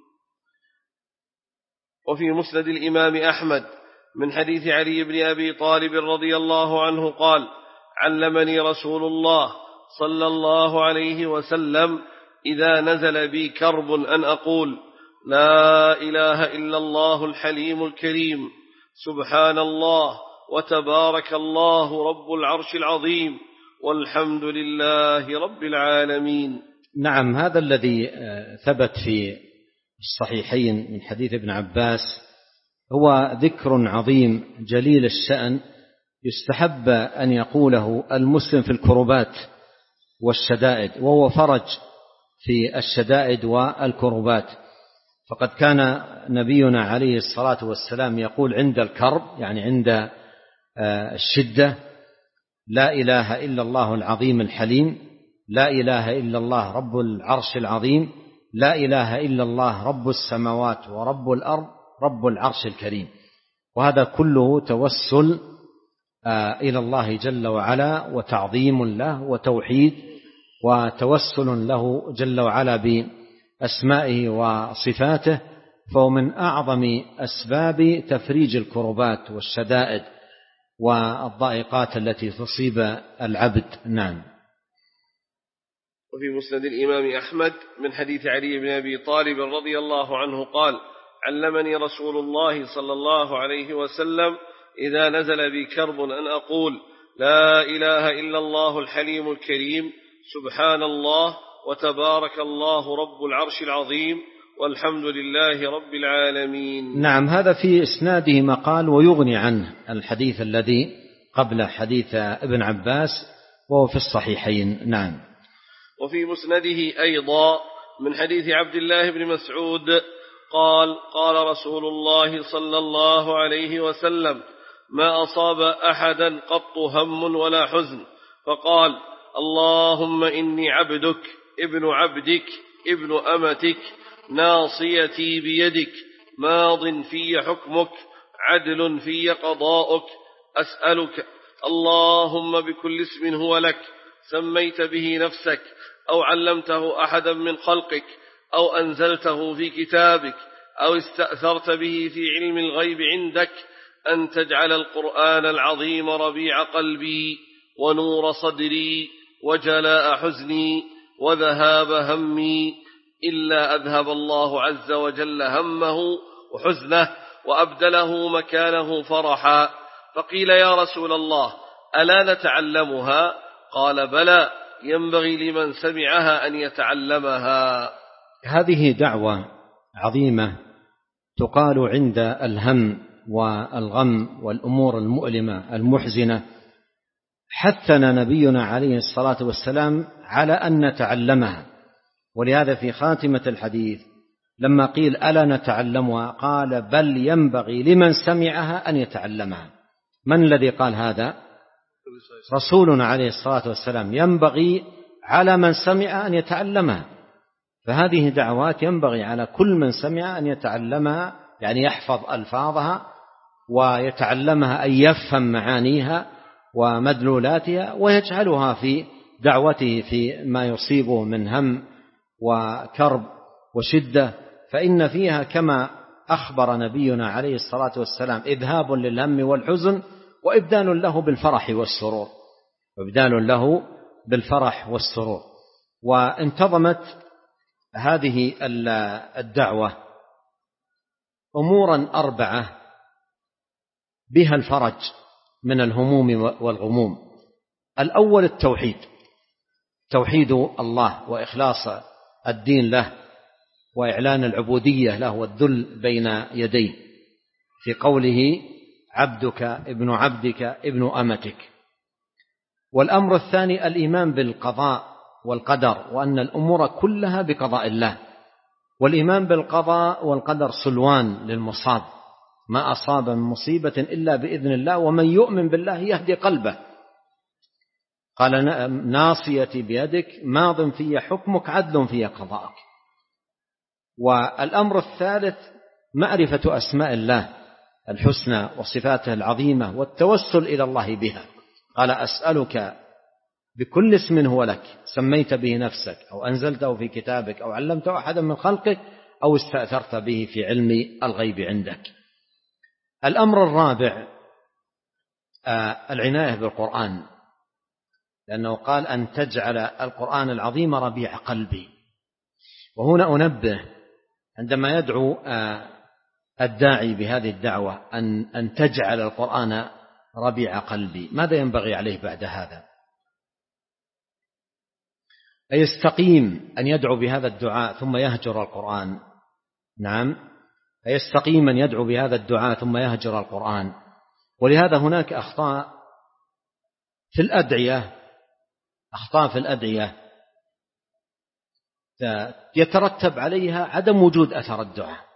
وفي مسند الإمام أحمد من حديث علي بن أبي طالب رضي الله عنه قال: علمني رسول الله صلى الله عليه وسلم إذا نزل بي كرب أن أقول: لا إله إلا الله الحليم الكريم، سبحان الله وتبارك الله رب العرش العظيم، والحمد لله رب العالمين. نعم. هذا الذي ثبت في الصحيحين من حديث ابن عباس هو ذكر عظيم جليل الشأن، يستحب أن يقوله المسلم في الكربات والشدائد، وهو فرج في الشدائد والكربات. فقد كان نبينا عليه الصلاة والسلام يقول عند الكرب، يعني عند الشدة: لا إله إلا الله العظيم الحليم، لا إله إلا الله رب العرش العظيم، لا إله إلا الله رب السماوات ورب الأرض رب العرش الكريم. وهذا كله توسل إلى الله جل وعلا وتعظيم له وتوحيد وتوسل له جل وعلا بأسمائه وصفاته، فهو من أعظم أسباب تفريج الكربات والشدائد والضائقات التي تصيب العبد. نعم. وفي مسند الإمام أحمد من حديث علي بن أبي طالب رضي الله عنه قال: علمني رسول الله صلى الله عليه وسلم إذا نزل بي كرب أن أقول: لا إله إلا الله الحليم الكريم، سبحان الله وتبارك الله رب العرش العظيم، والحمد لله رب العالمين. نعم. هذا في إسناده مقال ويغني عنه الحديث الذي قبل حديث ابن عباس، وهو في الصحيحين. نعم. وفي مسنده أيضا من حديث عبد الله بن مسعود قال: قال رسول الله صلى الله عليه وسلم: ما أصاب أحدا قط هم ولا حزن فقال: اللهم إني عبدك ابن عبدك ابن أمتك ناصيتي بيدك ماض في حكمك عدل في قضاؤك، أسألك اللهم بكل اسم هو لك سميت به نفسك أو علمته أحدا من خلقك أو أنزلته في كتابك أو استأثرت به في علم الغيب عندك أن تجعل القرآن العظيم ربيع قلبي ونور صدري وجلاء حزني وذهاب همي، إلا أذهب الله عز وجل همه وحزنه وأبدله مكانه فرحا. فقيل: يا رسول الله ألا نتعلمها؟ قال: بلى، ينبغي لمن سمعها أن يتعلمها. هذه دعوة عظيمة تقال عند الهم والغم والأمور المؤلمة المحزنة. حثنا نبينا عليه الصلاة والسلام على أن نتعلمها، ولهذا في خاتمة الحديث لما قيل ألا نتعلمها قال: بل ينبغي لمن سمعها أن يتعلمها. من الذي قال هذا؟ رسولنا عليه الصلاة والسلام. ينبغي على من سمع أن يتعلمها، فهذه دعوات ينبغي على كل من سمع أن يتعلمها، يعني يحفظ ألفاظها ويتعلمها، أن يفهم معانيها ومدلولاتها ويجعلها في دعوته في ما يصيبه من هم وكرب وشدة، فإن فيها كما أخبر نبينا عليه الصلاة والسلام إذهاب للهم والحزن وإبدال له بالفرح والسرور وإبدال له بالفرح والسرور. وانتظمت هذه الدعوة أمورا أربعة بها الفرج من الهموم والغموم. الأول التوحيد، توحيد الله وإخلاص الدين له وإعلان العبودية له والذل بين يديه، في قوله: عبدك ابن عبدك ابن أمتك. والأمر الثاني الإيمان بالقضاء والقدر، وأن الأمور كلها بقضاء الله، والإيمان بالقضاء والقدر صلوان للمصاب، ما أصاب من مصيبة إلا بإذن الله، ومن يؤمن بالله يهدي قلبه. قال: ناصيتي بيدك ماض في حكمك عدل في قضاءك. والأمر الثالث معرفة أسماء الله الحسنى وصفاته العظيمة والتوسل إلى الله بها. قال: أسألك بكل اسم هو لك سميت به نفسك أو أنزلته في كتابك أو علمته أحدا من خلقك أو استأثرت به في علم الغيب عندك. الأمر الرابع العناية بالقرآن، لأنه قال: أن تجعل القرآن العظيم ربيع قلبي. وهنا أنبه عندما يدعو الداعي بهذه الدعوة أن أن تجعل القرآن ربيع قلبي، ماذا ينبغي عليه بعد هذا؟ أيستقيم أن يدعو بهذا الدعاء ثم يهجر القرآن؟ نعم، أيستقيم أن يدعو بهذا الدعاء ثم يهجر القرآن. ولهذا هناك أخطاء في الأدعية أخطاء في الأدعية يترتب عليها عدم وجود أثر الدعاء.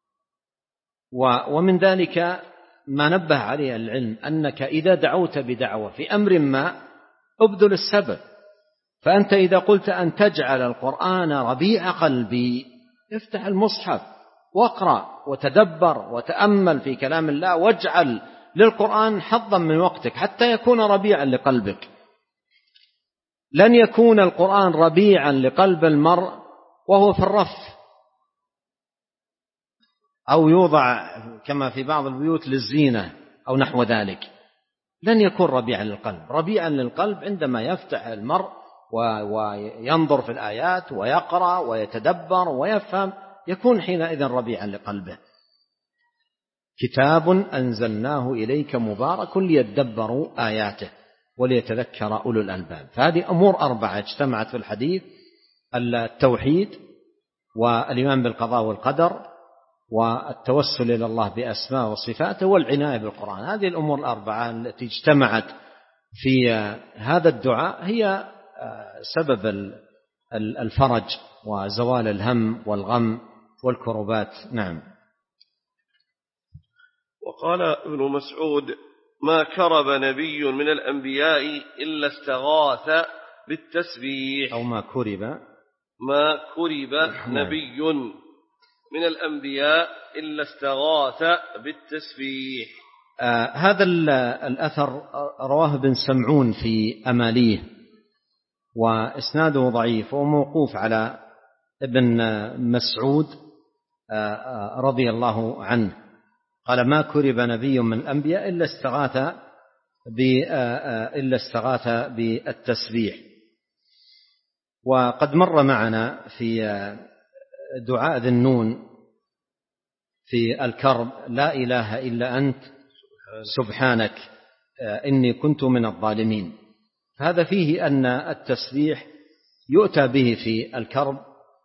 ومن ذلك ما نبه عليه العلم أنك إذا دعوت بدعوة في أمر ما أبذل السبب. فأنت إذا قلت أن تجعل القرآن ربيع قلبي افتح المصحف واقرأ وتدبر وتأمل في كلام الله، واجعل للقرآن حظا من وقتك حتى يكون ربيعا لقلبك. لن يكون القرآن ربيعا لقلب المرء وهو في الرف أو يوضع كما في بعض البيوت للزينة أو نحو ذلك. لن يكون ربيعا للقلب. ربيعا للقلب عندما يفتح المرء وينظر في الآيات ويقرأ ويتدبر ويفهم، يكون حينئذ ربيعا لقلبه. كتاب أنزلناه إليك مبارك ليدبروا آياته وليتذكر أولو الألباب. فهذه أمور أربعة اجتمعت في الحديث: التوحيد، والإيمان بالقضاء والقدر، والتوسل إلى الله بأسماء وصفاته، والعناية بالقرآن. هذه الأمور الأربعة التي اجتمعت في هذا الدعاء هي سبب الفرج وزوال الهم والغم والكربات. نعم. وقال ابن مسعود: ما كرب نبي من الأنبياء إلا استغاث بالتسبيح. أو ما كرب ما كرب نبي من الأنبياء إلا استغاث بالتسبيح. آه هذا الأثر رواه ابن سمعون في أماليه، وإسناده ضعيف وموقوف على ابن مسعود آه آه رضي الله عنه. قال: ما كرب نبي من الأنبياء إلا استغاث إلا استغاث بالتسبيح. وقد مر معنا في دعاء ذي النون في الكرب: لا إله إلا أنت سبحانك إني كنت من الظالمين. فهذا فيه أن التسبيح يؤتى به في الكرب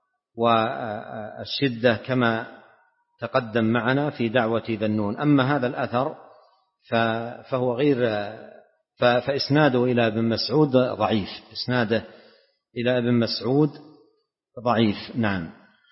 والشدة كما تقدم معنا في دعوة ذي النون. أما هذا الأثر فهو غير فإسناده إلى ابن مسعود ضعيف. إسناده إلى ابن مسعود ضعيف. نعم.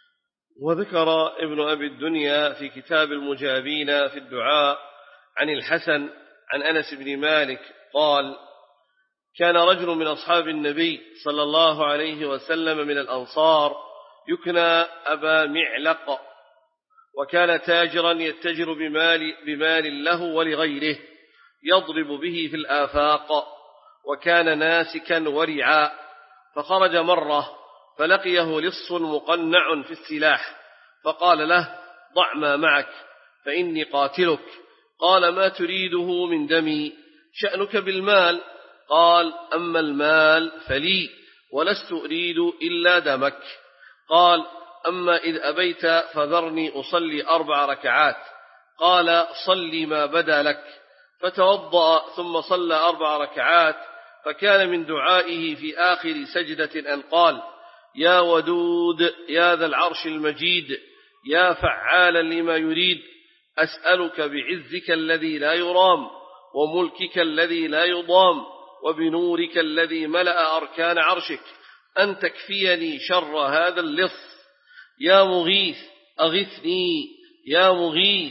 وذكر ابن أبي الدنيا في كتاب المجابين في الدعاء عن الحسن عن أنس بن مالك قال: كان رجل من أصحاب النبي صلى الله عليه وسلم من الأنصار يكنى أبا معلق، وكان تاجرا يتجر بمال, بمال له ولغيره يضرب به في الآفاق، وكان ناسكا ورعا. فخرج مرة فلقيه لص مقنع في السلاح، فقال له: ضع ما معك فإني قاتلك. قال: ما تريده من دمي؟ شأنك بالمال. قال: أما المال فلي ولست أريد إلا دمك. قال: أما إذ أبيت فذرني أصلي أربع ركعات. قال: صلي ما بدا لك. فتوضأ ثم صلى أربع ركعات. فكان من دعائه في آخر سجدة أن قال: يا ودود يا ذا العرش المجيد يا فعالا لما يريد، أسألك بعزك الذي لا يرام وملكك الذي لا يضام وبنورك الذي ملأ أركان عرشك أن تكفيني شر هذا اللص. يا مغيث أغثني يا مغيث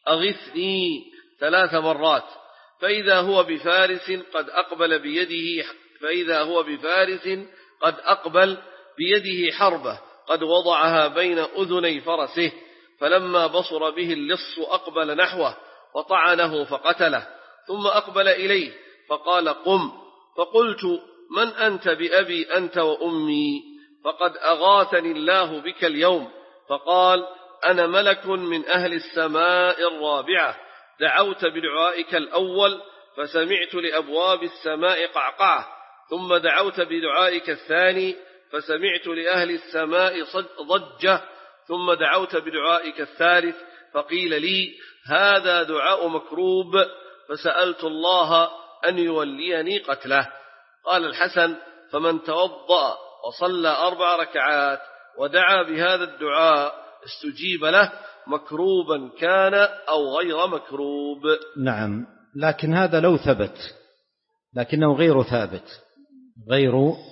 أغثني ثلاث مرات. فإذا هو بفارس قد أقبل بيده فإذا هو بفارس قد أقبل بيده حربة قد وضعها بين أذني فرسه، فلما بصر به اللص أقبل نحوه وطعنه فقتله، ثم أقبل إليه فقال: قم. فقلت: من أنت بأبي أنت وأمي؟ فقد أغاثني الله بك اليوم. فقال: أنا ملك من أهل السماء الرابعة، دعوت بدعائك الأول فسمعت لأبواب السماء قعقعة، ثم دعوت بدعائك الثاني فسمعت لأهل السماء ضجة، ثم دعوت بدعائك الثالث فقيل لي: هذا دعاء مكروب، فسألت الله أن يوليني قتله. قال الحسن: فمن توضأ وصلى أربع ركعات ودعا بهذا الدعاء استجيب له، مكروبا كان أو غير مكروب. نعم، لكن هذا لو ثبت، لكنه غير ثابت غير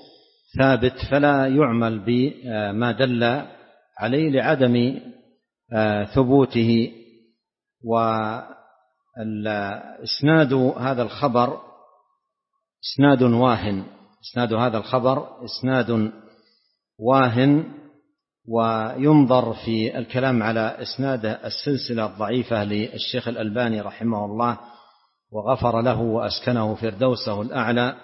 ثابت فلا يعمل بما دل عليه لعدم ثبوته. وإسناد هذا الخبر إسناد واهن إسناد هذا الخبر إسناد واهن وينظر في الكلام على إسناد السلسلة الضعيفة للشيخ الألباني رحمه الله وغفر له وأسكنه فردوسه الأعلى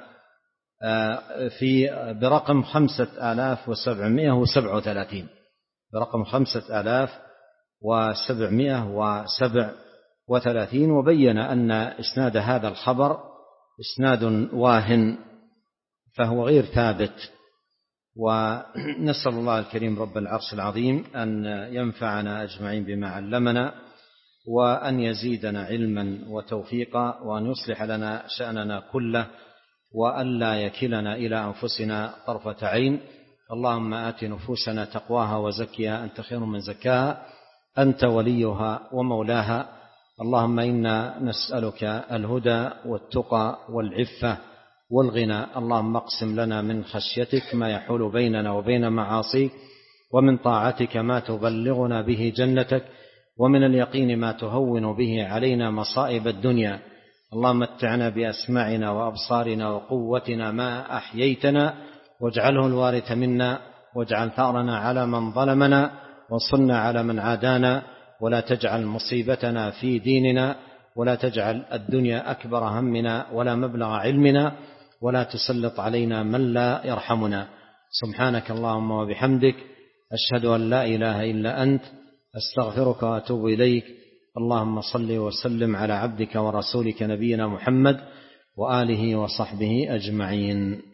في برقم خمسة آلاف وسبعمائة وسبعة وثلاثين برقم خمسة آلاف وسبعمائة وسبعة وثلاثين، وبين أن إسناد هذا الخبر إسناد واهن فهو غير ثابت. ونسأل الله الكريم رب العرش العظيم أن ينفعنا أجمعين بما علمنا، وأن يزيدنا علما وتوفيقا، وأن يصلح لنا شأننا كله، وأن لا يكلنا إلى أنفسنا طرفة عين. اللهم آت نفوسنا تقواها وزكها أنت خير من زكاها أنت وليها ومولاها. اللهم إنا نسألك الهدى والتقى والعفة والغنى. اللهم اقسم لنا من خشيتك ما يحول بيننا وبين معاصيك، ومن طاعتك ما تبلغنا به جنتك، ومن اليقين ما تهون به علينا مصائب الدنيا. اللهم متعنا بأسماعنا وأبصارنا وقوتنا ما أحييتنا، واجعله الوارث منا، واجعل ثأرنا على من ظلمنا، وانصرنا على من عادانا، ولا تجعل مصيبتنا في ديننا، ولا تجعل الدنيا أكبر همنا ولا مبلغ علمنا، ولا تسلط علينا من لا يرحمنا. سبحانك اللهم وبحمدك، أشهد أن لا إله إلا أنت، أستغفرك وأتوب إليك. اللهم صل وسلم على عبدك ورسولك نبينا محمد وآله وصحبه أجمعين.